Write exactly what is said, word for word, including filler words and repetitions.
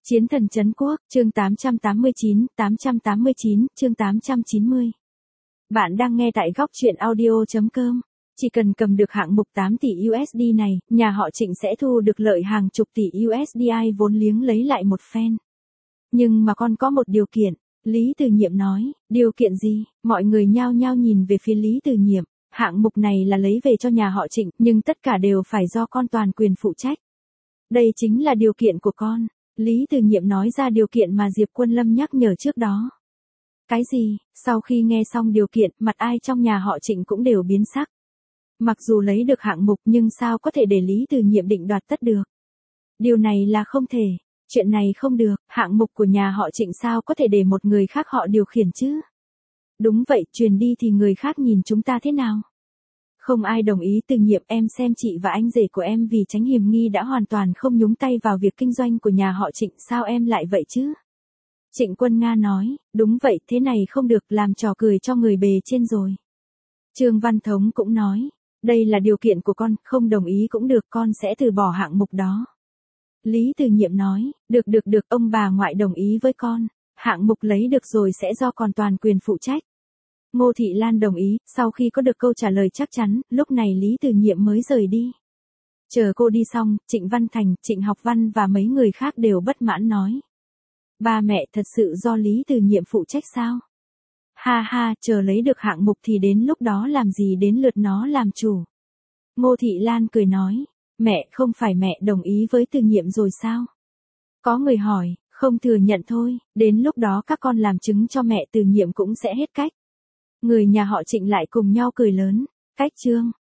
Chiến thần trấn quốc, chương tám trăm tám mươi chín, tám trăm tám mươi chín, chương tám trăm chín mươi. Bạn đang nghe tại góc truyện audio chấm com. Chỉ cần cầm được hạng mục tám tỷ u ét đê này, nhà họ Trịnh sẽ thu được lợi hàng chục tỷ u ét đê vốn liếng lấy lại một phen. Nhưng mà con có một điều kiện, Lý Từ Nhiệm nói. Điều kiện gì? Mọi người nhao nhao nhìn về phía Lý Từ Nhiệm. Hạng mục này là lấy về cho nhà họ Trịnh, nhưng tất cả đều phải do con toàn quyền phụ trách. Đây chính là điều kiện của con. Lý Từ Nhiệm nói ra điều kiện mà Diệp Quân Lâm nhắc nhở trước đó. Cái gì? Sau khi nghe xong điều kiện, mặt ai trong nhà họ Trịnh cũng đều biến sắc. Mặc dù lấy được hạng mục nhưng sao có thể để Lý Từ Nhiệm định đoạt tất được? Điều này là không thể. Chuyện này không được, hạng mục của nhà họ Trịnh sao có thể để một người khác họ điều khiển chứ? Đúng vậy, truyền đi thì người khác nhìn chúng ta thế nào? Không ai đồng ý. Từ Nhiệm, em xem chị và anh rể của em vì tránh hiểm nghi đã hoàn toàn không nhúng tay vào việc kinh doanh của nhà họ Trịnh, sao em lại vậy chứ? Trịnh Quân Nga nói, đúng vậy, thế này không được, làm trò cười cho người bề trên rồi. Trương Văn Thống cũng nói, đây là điều kiện của con, không đồng ý cũng được, con sẽ từ bỏ hạng mục đó. Lý Từ Nhiệm nói, được được được, ông bà ngoại đồng ý với con, hạng mục lấy được rồi sẽ do con toàn quyền phụ trách. Ngô Thị Lan đồng ý. Sau khi có được câu trả lời chắc chắn, lúc này Lý Từ Nhiệm mới rời đi. Chờ cô đi xong, Trịnh Văn Thành, Trịnh Học Văn và mấy người khác đều bất mãn nói. Ba mẹ, thật sự do Lý Từ Nhiệm phụ trách sao? Ha ha, chờ lấy được hạng mục thì đến lúc đó làm gì đến lượt nó làm chủ. Ngô Thị Lan cười nói, mẹ, không phải mẹ đồng ý với Từ Nhiệm rồi sao? Có người hỏi, không thừa nhận thôi, đến lúc đó các con làm chứng cho mẹ Từ Nhiệm cũng sẽ hết cách. Người nhà họ Trịnh lại cùng nhau cười lớn. Cách chương